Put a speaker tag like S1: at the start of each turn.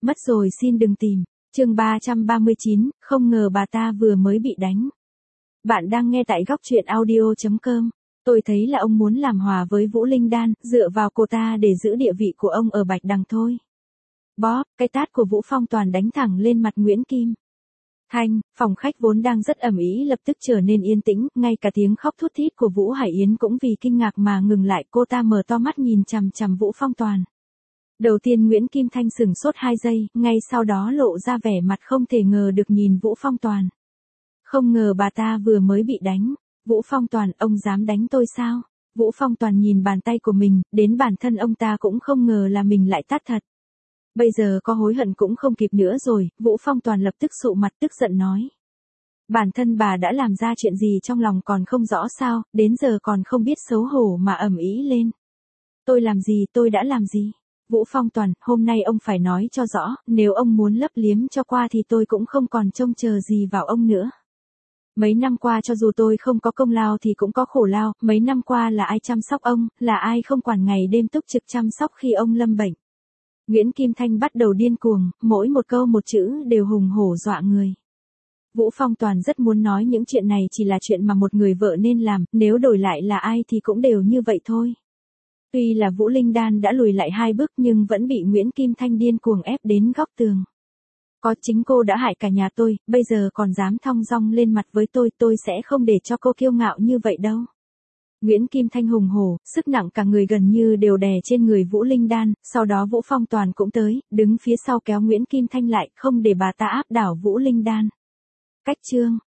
S1: Mất rồi xin đừng tìm. Chương 339, không ngờ bà ta vừa mới bị đánh. Bạn đang nghe tại góc truyện audio.com. Tôi thấy là ông muốn làm hòa với Vũ Linh Đan, dựa vào cô ta để giữ địa vị của ông ở Bạch Đằng thôi. Bóp, cái tát của Vũ Phong Toàn đánh thẳng lên mặt Nguyễn Kim Thanh. Phòng khách vốn đang rất ầm ĩ lập tức trở nên yên tĩnh, ngay cả tiếng khóc thút thít của Vũ Hải Yến cũng vì kinh ngạc mà ngừng lại. Cô ta mở to mắt nhìn chằm chằm Vũ Phong Toàn. Đầu tiên Nguyễn Kim Thanh sửng sốt 2 giây, ngay sau đó lộ ra vẻ mặt không thể ngờ được nhìn Vũ Phong Toàn. Không ngờ bà ta vừa mới bị đánh. Vũ Phong Toàn, ông dám đánh tôi sao? Vũ Phong Toàn nhìn bàn tay của mình, đến bản thân ông ta cũng không ngờ là mình lại tát thật. Bây giờ có hối hận cũng không kịp nữa rồi. Vũ Phong Toàn lập tức sụ mặt tức giận nói. Bản thân bà đã làm ra chuyện gì trong lòng còn không rõ sao, đến giờ còn không biết xấu hổ mà ầm ĩ lên. Tôi làm gì, tôi đã làm gì? Vũ Phong Toàn, hôm nay ông phải nói cho rõ, nếu ông muốn lấp liếm cho qua thì tôi cũng không còn trông chờ gì vào ông nữa. Mấy năm qua cho dù tôi không có công lao thì cũng có khổ lao, mấy năm qua là ai chăm sóc ông, là ai không quản ngày đêm túc trực chăm sóc khi ông lâm bệnh. Nguyễn Kim Thanh bắt đầu điên cuồng, mỗi một câu một chữ đều hùng hổ dọa người. Vũ Phong Toàn rất muốn nói những chuyện này chỉ là chuyện mà một người vợ nên làm, nếu đổi lại là ai thì cũng đều như vậy thôi. Tuy là Vũ Linh Đan đã lùi lại 2 bước nhưng vẫn bị Nguyễn Kim Thanh điên cuồng ép đến góc tường. Có chính cô đã hại cả nhà tôi, bây giờ còn dám thong dong lên mặt với tôi sẽ không để cho cô kiêu ngạo như vậy đâu. Nguyễn Kim Thanh hùng hổ, sức nặng cả người gần như đều đè trên người Vũ Linh Đan, sau đó Vũ Phong Toàn cũng tới, đứng phía sau kéo Nguyễn Kim Thanh lại, không để bà ta áp đảo Vũ Linh Đan. Cách chương